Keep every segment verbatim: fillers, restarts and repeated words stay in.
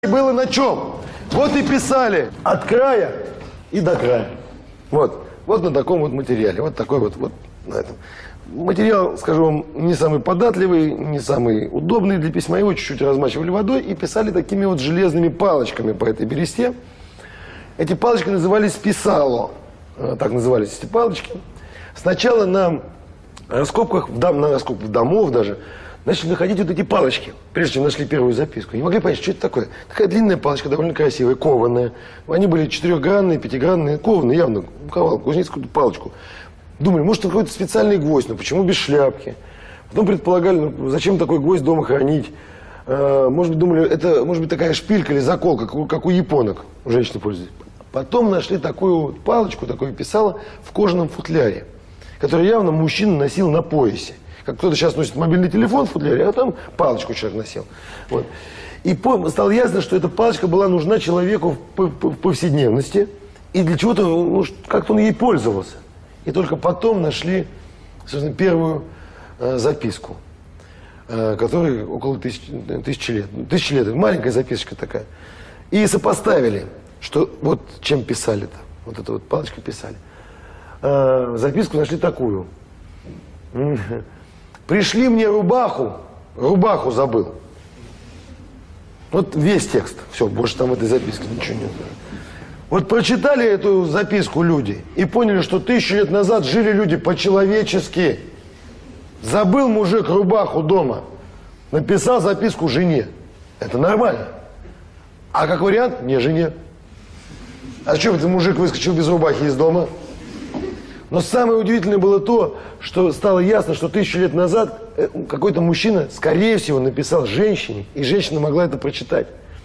было на чем. Вот и писали от края и до края. Вот. Вот на таком вот материале. Вот такой вот, вот на этом. Материал, скажу вам, не самый податливый, не самый удобный для письма. Его чуть-чуть размачивали водой и писали такими вот железными палочками по этой бересте. Эти палочки назывались писало. Так назывались эти палочки. Сначала на раскопках, в дом, на раскопках домов даже, начали находить вот эти палочки, прежде чем нашли первую записку. Не могли понять, что это такое. Такая длинная палочка, довольно красивая, кованая. Они были четырехгранные, пятигранные, кованые, явно ковал, кузнецкую палочку. Думали, может, это какой-то специальный гвоздь, но почему без шляпки? Потом предполагали, ну, зачем такой гвоздь дома хранить? А, может быть, думали, это может быть такая шпилька или заколка, как у, как у японок, у женщины пользуются. Потом нашли такую вот палочку, такое писало в кожаном футляре, который явно мужчина носил на поясе. Как кто-то сейчас носит мобильный телефон в футляре, а там палочку человек носил. Вот. И стало ясно, что эта палочка была нужна человеку в повседневности, и для чего-то, ну, как-то он ей пользовался. И только потом нашли, собственно, первую э, записку, э, которой около тысячи, тысячи лет. Тысячи лет, это маленькая записочка такая. И сопоставили, что вот чем писали-то. Вот эту вот палочкой писали. Э, записку нашли такую. Пришли мне рубаху, рубаху забыл. Вот весь текст. Все, больше там в этой записке ничего нет. Вот прочитали эту записку люди и поняли, что тысячу лет назад жили люди по-человечески. Забыл мужик рубаху дома, написал записку жене. Это нормально. А как вариант, не жене. А что этот мужик выскочил без рубахи из дома? Но самое удивительное было то, что стало ясно, что тысячу лет назад какой-то мужчина, скорее всего, написал женщине, и женщина могла это прочитать.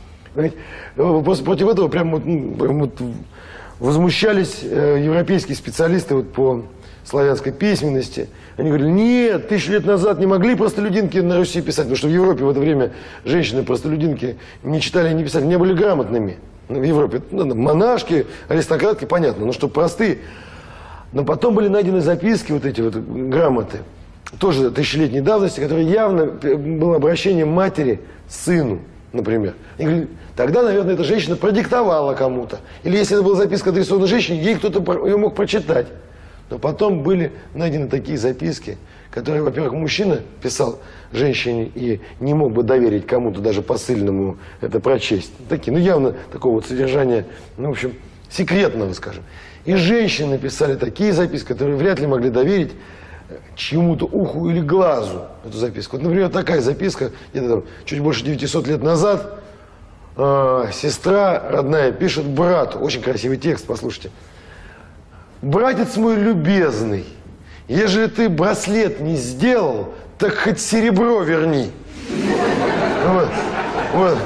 Просто против этого прям вот, прям вот возмущались э, европейские специалисты вот по славянской письменности. Они говорили, нет, тысячу лет назад не могли простолюдинки на Руси писать, потому что в Европе в это время женщины-простолюдинки не читали и не писали, не были грамотными. В Европе ну, монашки, аристократки, понятно, но что простые. Но потом были найдены записки, вот эти вот грамоты, тоже тысячелетней давности, которые явно было обращением матери к сыну, например. И говорили, тогда, наверное, эта женщина продиктовала кому-то. Или если это была записка адресована женщине, ей кто-то ее мог прочитать. Но потом были найдены такие записки, которые, во-первых, мужчина писал женщине и не мог бы доверить кому-то, даже посыльному, это прочесть. Такие, ну явно такого вот содержания, ну, в общем, секретного, скажем. И женщины писали такие записки, которые вряд ли могли доверить чьему-то уху или глазу эту записку. Вот, например, такая записка, где-то там чуть больше девятисот лет назад, э, сестра родная пишет брату, очень красивый текст, послушайте. «Братец мой любезный, ежели ты браслет не сделал, так хоть серебро верни». Вот, вот,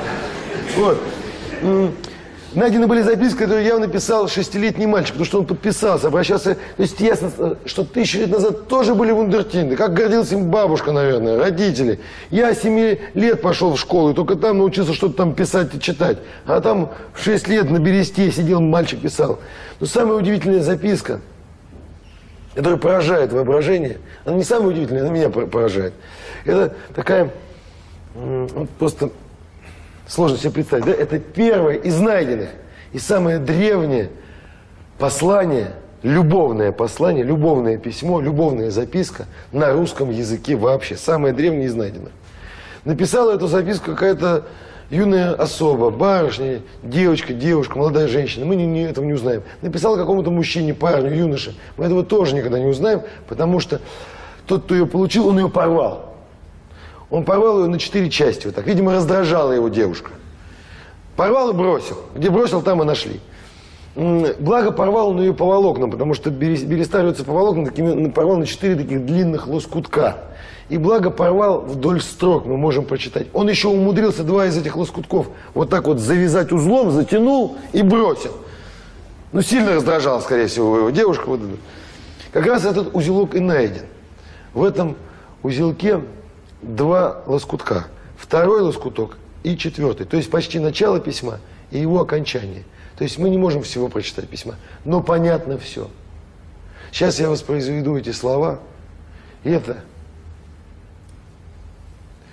вот. Найдены были записки, которые явно писал шестилетний мальчик, потому что он подписался, обращался. То есть ясно, что тысячу лет назад тоже были вундеркинды. Как гордилась им бабушка, наверное, родители. Я семи лет пошел в школу, и только там научился что-то там писать и читать. А там в шесть лет на бересте сидел мальчик, писал. Но самая удивительная записка, которая поражает воображение, она не самая удивительная, она меня поражает. Это такая, вот просто... Сложно себе представить, да? Это первое из найденных и самое древнее послание, любовное послание, любовное письмо, любовная записка на русском языке вообще. Самое древнее из найденных. Написала эту записку какая-то юная особа, барышня, девочка, девушка, молодая женщина. Мы не, не, этого не узнаем. Написала какому-то мужчине, парню, юноше. Мы этого тоже никогда не узнаем, потому что тот, кто ее получил, он ее порвал. Он порвал ее на четыре части, вот так. Видимо, раздражала его девушка. Порвал и бросил. Где бросил, там и нашли. Благо, порвал он ее по волокнам, потому что береста рвется по волокнам, такими, порвал на четыре таких длинных лоскутка. И благо, порвал вдоль строк, мы можем прочитать. Он еще умудрился два из этих лоскутков вот так вот завязать узлом, затянул и бросил. Ну, сильно раздражала, скорее всего, его девушка. Вот. Как раз этот узелок и найден. В этом узелке два лоскутка. Второй лоскуток и четвертый. То есть почти начало письма и его окончание. То есть мы не можем всего прочитать письма. Но понятно все. Сейчас я воспроизведу эти слова. И это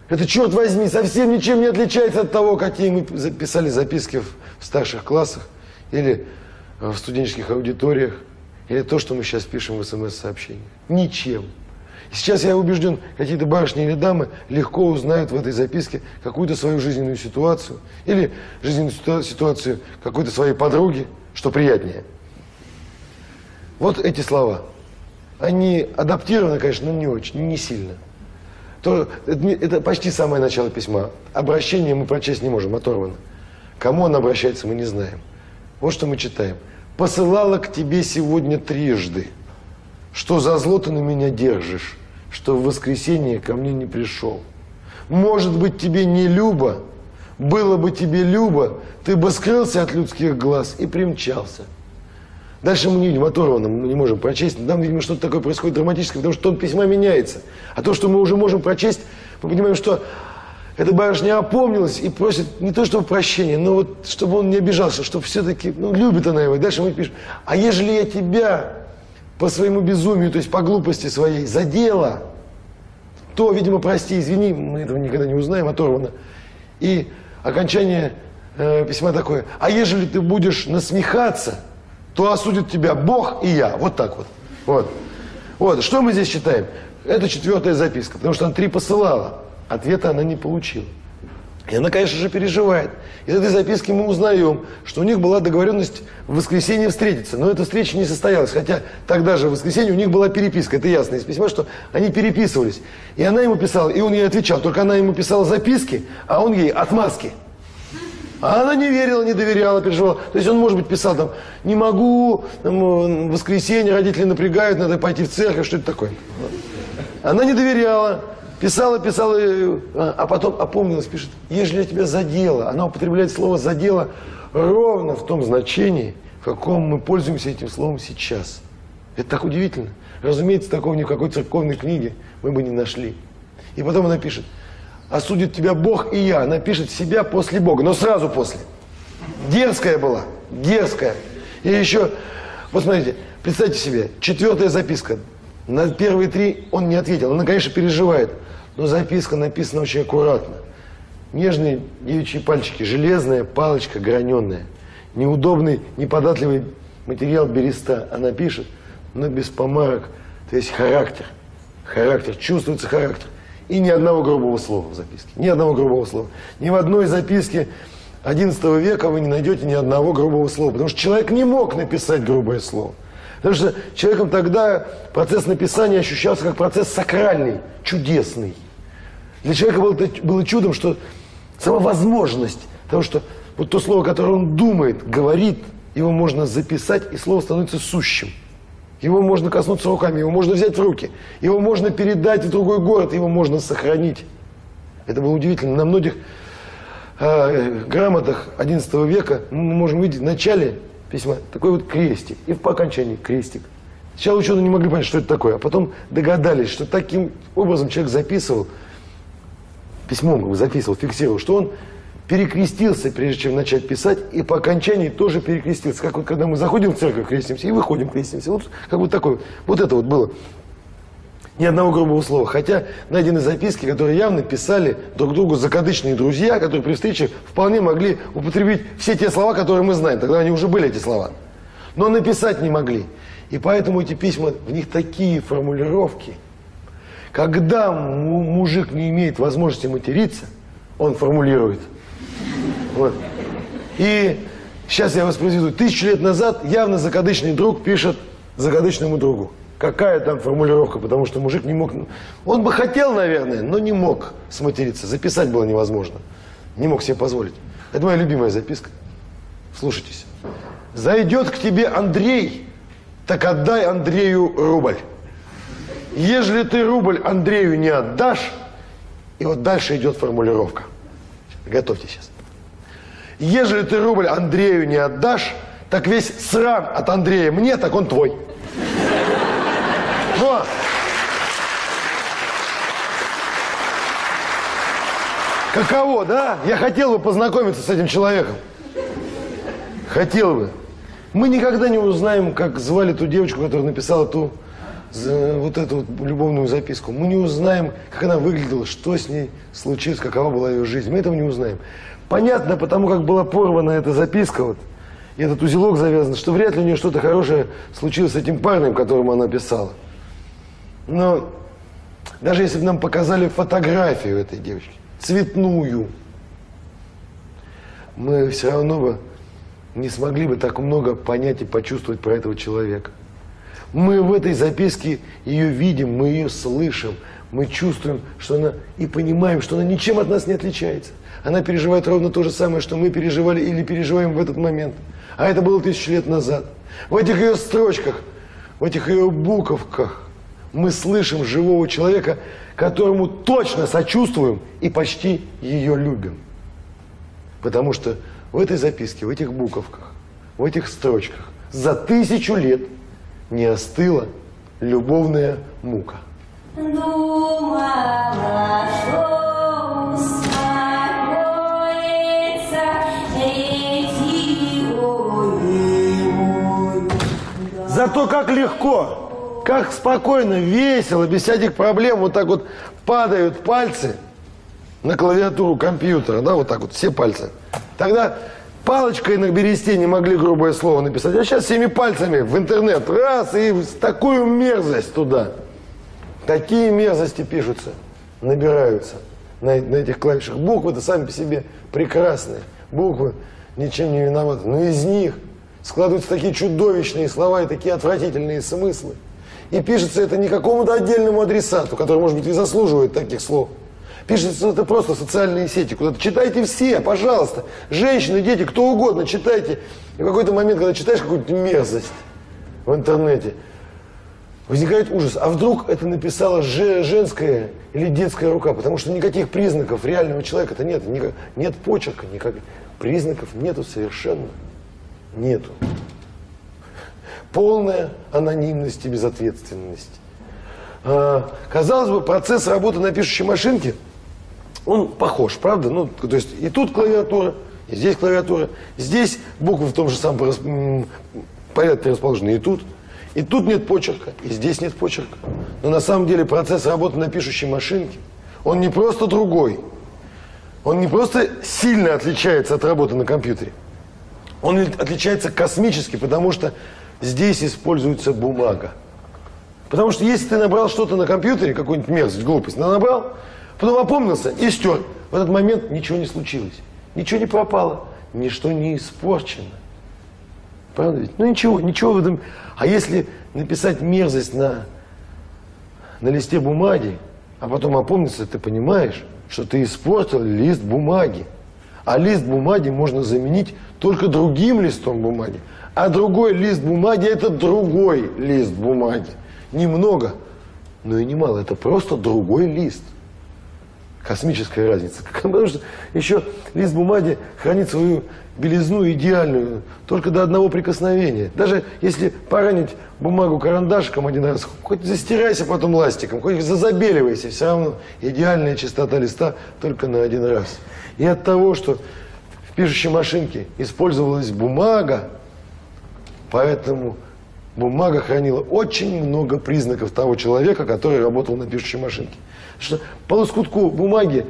Это, черт возьми, совсем ничем не отличается от того, какие мы писали записки в, в старших классах или в студенческих аудиториях, или то, что мы сейчас пишем в смс-сообщениях. Ничем. И сейчас, я убежден, какие-то барышни или дамы легко узнают в этой записке какую-то свою жизненную ситуацию или жизненную ситуацию какой-то своей подруги, что приятнее. Вот эти слова. Они адаптированы, конечно, но не очень, не сильно. То, это, это почти самое начало письма. Обращение мы прочесть не можем, оторвано. Кому он обращается, мы не знаем. Вот что мы читаем. «Посылала к тебе сегодня трижды. Что за зло ты на меня держишь, что в воскресенье ко мне не пришел? Может быть, тебе не любо? Было бы тебе любо, ты бы скрылся от людских глаз и примчался». Дальше мы не видим, оторвано, мы не можем прочесть. Нам, видимо, что-то такое происходит драматическое, потому что тон письма меняется. А то, что мы уже можем прочесть, мы понимаем, что эта барышня опомнилась и просит не то чтобы прощения, но вот чтобы он не обижался, чтобы все-таки, ну, любит она его. И дальше мы пишем: а ежели я тебя по своему безумию, то есть по глупости своей, задела, то, видимо, прости, извини, мы этого никогда не узнаем, оторвано. И окончание э, письма такое: а ежели ты будешь насмехаться, то осудит тебя Бог и я. Вот так вот. Вот. Вот. Что мы здесь читаем? Это четвертая записка, потому что она три посылала. Ответа она не получила. И она, конечно же, переживает. Из этой записки мы узнаем, что у них была договоренность в воскресенье встретиться. Но эта встреча не состоялась. Хотя тогда же в воскресенье у них была переписка. Это ясно из письма, что они переписывались. И она ему писала, и он ей отвечал. Только она ему писала записки, а он ей отмазки. А она не верила, не доверяла, переживала. То есть он, может быть, писал там: не могу, там, в воскресенье родители напрягают, надо пойти в церковь, что это такое. Она не доверяла, писала, писала, а потом опомнилась, пишет: ежели я тебя задела. Она употребляет слово «задела» ровно в том значении, в каком мы пользуемся этим словом сейчас. Это так удивительно. Разумеется, такого ни в какой церковной книге мы бы не нашли. И потом она пишет: осудит тебя Бог и я. Она пишет себя после Бога, но сразу после. Дерзкая была, дерзкая. И еще, вот смотрите, представьте себе, четвертая записка. На первые три он не ответил. Она, конечно, переживает, но записка написана очень аккуратно. Нежные девичьи пальчики, железная палочка граненая. Неудобный, неподатливый материал береста. Она пишет, но без помарок. То есть характер. Характер, чувствуется характер. И ни одного грубого слова в записке. Ни одного грубого слова. Ни в одной записке одиннадцатого века вы не найдете ни одного грубого слова. Потому что человек не мог написать грубое слово. Потому что человеком тогда процесс написания ощущался как процесс сакральный, чудесный. Для человека было, было чудом, что сама возможность того, что вот то слово, которое он думает, говорит, его можно записать, и слово становится сущим. Его можно коснуться руками, его можно взять в руки, его можно передать в другой город, его можно сохранить. Это было удивительно. На многих э, грамотах одиннадцатого века мы можем видеть в начале письма такой вот крестик, и по окончании крестик. Сначала ученые не могли понять, что это такое, а потом догадались, что таким образом человек записывал, письмом записывал, фиксировал, что он перекрестился, прежде чем начать писать, и по окончании тоже перекрестился. Как вот когда мы заходим в церковь, крестимся, и выходим, крестимся. Вот как вот такое. Вот это вот было. Ни одного грубого слова. Хотя найдены записки, которые явно писали друг другу закадычные друзья, которые при встрече вполне могли употребить все те слова, которые мы знаем. Тогда они уже были, эти слова. Но написать не могли. И поэтому эти письма, в них такие формулировки. Когда мужик не имеет возможности материться, он формулирует. Вот. И сейчас я воспроизведу. Тысячу лет назад явно закадычный друг пишет закадычному другу. Какая там формулировка, потому что мужик не мог... Он бы хотел, наверное, но не мог сматериться. Записать было невозможно. Не мог себе позволить. Это моя любимая записка. Слушайтесь. Зайдет к тебе Андрей, так отдай Андрею рубль. Ежели ты рубль Андрею не отдашь, и вот дальше идет формулировка. Готовьтесь сейчас. Ежели ты рубль Андрею не отдашь, так весь сран от Андрея мне, так он твой. Но! Каково, да? Я хотел бы познакомиться с этим человеком. Хотел бы. Мы никогда не узнаем, как звали ту девочку, которая написала ту за вот эту вот любовную записку. Мы не узнаем, как она выглядела, что с ней случилось, какова была ее жизнь. Мы этого не узнаем. Понятно, потому как была порвана эта записка, вот, и этот узелок завязан, что вряд ли у нее что-то хорошее случилось с этим парнем, которому она писала. Но даже если бы нам показали фотографию этой девочки, цветную, мы все равно бы не смогли бы так много понять и почувствовать про этого человека. Мы в этой записке ее видим, мы ее слышим, мы чувствуем, что она, и понимаем, что она ничем от нас не отличается. Она переживает ровно то же самое, что мы переживали или переживаем в этот момент. А это было тысячу лет назад. В этих ее строчках, в этих ее буковках мы слышим живого человека, которому точно сочувствуем и почти ее любим. Потому что в этой записке, в этих буковках, в этих строчках за тысячу лет не остыла любовная мука. Думала, что успокоится эти ой. Зато как легко, как спокойно, весело, без всяких проблем вот так вот падают пальцы на клавиатуру компьютера, да, вот так вот, все пальцы. Тогда палочкой на бересте не могли грубое слово написать, а сейчас всеми пальцами в интернет, раз, и такую мерзость туда. Такие мерзости пишутся, набираются на, на этих клавишах. Буквы-то сами по себе прекрасные, буквы ничем не виноваты, но из них складываются такие чудовищные слова и такие отвратительные смыслы. И пишется это не какому-то отдельному адресату, который, может быть, и заслуживает таких слов. Пишется это просто в социальные сети, куда-то читайте все, пожалуйста. Женщины, дети, кто угодно, читайте. И в какой-то момент, когда читаешь какую-то мерзость в интернете, возникает ужас. А вдруг это написала женская или детская рука? Потому что никаких признаков реального человека-то нет. Нет почерка, никаких признаков нету совершенно. Нету. Полная анонимность и безответственность. А, казалось бы, процесс работы на пишущей машинке, он похож, правда? Ну, то есть и тут клавиатура, и здесь клавиатура, здесь буквы в том же самом порядке расположены, и тут. И тут нет почерка, и здесь нет почерка. Но на самом деле процесс работы на пишущей машинке, он не просто другой. Он не просто сильно отличается от работы на компьютере. Он отличается космически, потому что здесь используется бумага. Потому что если ты набрал что-то на компьютере, какую-нибудь мерзость, глупость, набрал, потом опомнился и стер. В этот момент ничего не случилось. Ничего не пропало, ничто не испорчено. Правда ведь? Ну ничего, ничего в этом. А если написать мерзость на, на листе бумаги, а потом опомниться, ты понимаешь, что ты испортил лист бумаги. А лист бумаги можно заменить только другим листом бумаги. А другой лист бумаги – это другой лист бумаги. Немного, но и немало. Это просто другой лист. Космическая разница. Потому что еще лист бумаги хранит свою белизну идеальную только до одного прикосновения. Даже если поранить бумагу карандашиком один раз, хоть застирайся потом ластиком, хоть зазабеливайся, все равно идеальная чистота листа только на один раз. И от того, что в пишущей машинке использовалась бумага, поэтому бумага хранила очень много признаков того человека, который работал на пишущей машинке. Что по лоскутку бумаги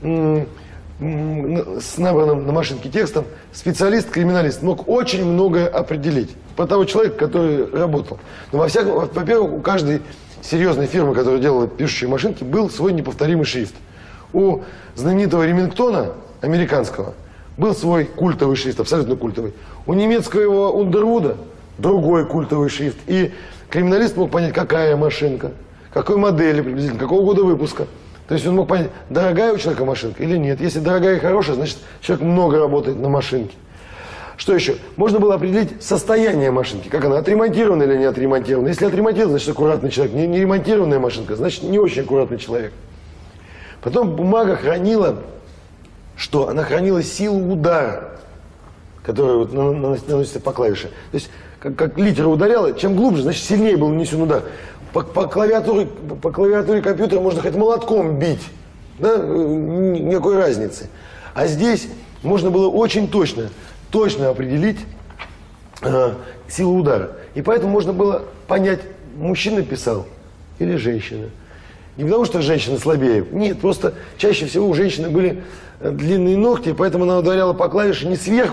с набранным на машинке текстом специалист, криминалист мог очень многое определить по того человека, который работал. Но во всяком, во-первых, у каждой серьезной фирмы, которая делала пишущие машинки, был свой неповторимый шрифт. У знаменитого Ремингтона, американского, был свой культовый шрифт, абсолютно культовый. У немецкого Ундервуда другой культовый шрифт. И криминалист мог понять, какая машинка, какой модели приблизительно, какого года выпуска. То есть он мог понять, дорогая у человека машинка или нет. Если дорогая и хорошая, значит человек много работает на машинке. Что еще? Можно было определить состояние машинки, как она, отремонтирована или не отремонтирована. Если отремонтирована, значит аккуратный человек. Не, не ремонтированная машинка, значит не очень аккуратный человек. Потом бумага хранила, что? Она хранила силу удара, которая вот наносится по клавише. То есть как, как литера ударяла, чем глубже, значит сильнее был нанесен удар. По, по, клавиатуре, по клавиатуре компьютера можно хоть молотком бить, да? Никакой разницы. А здесь можно было очень точно, точно определить э, силу удара. И поэтому можно было понять, мужчина писал или женщина. Не потому, что женщины слабее. Нет, просто чаще всего у женщины были длинные ногти, поэтому она ударяла по клавише не сверху,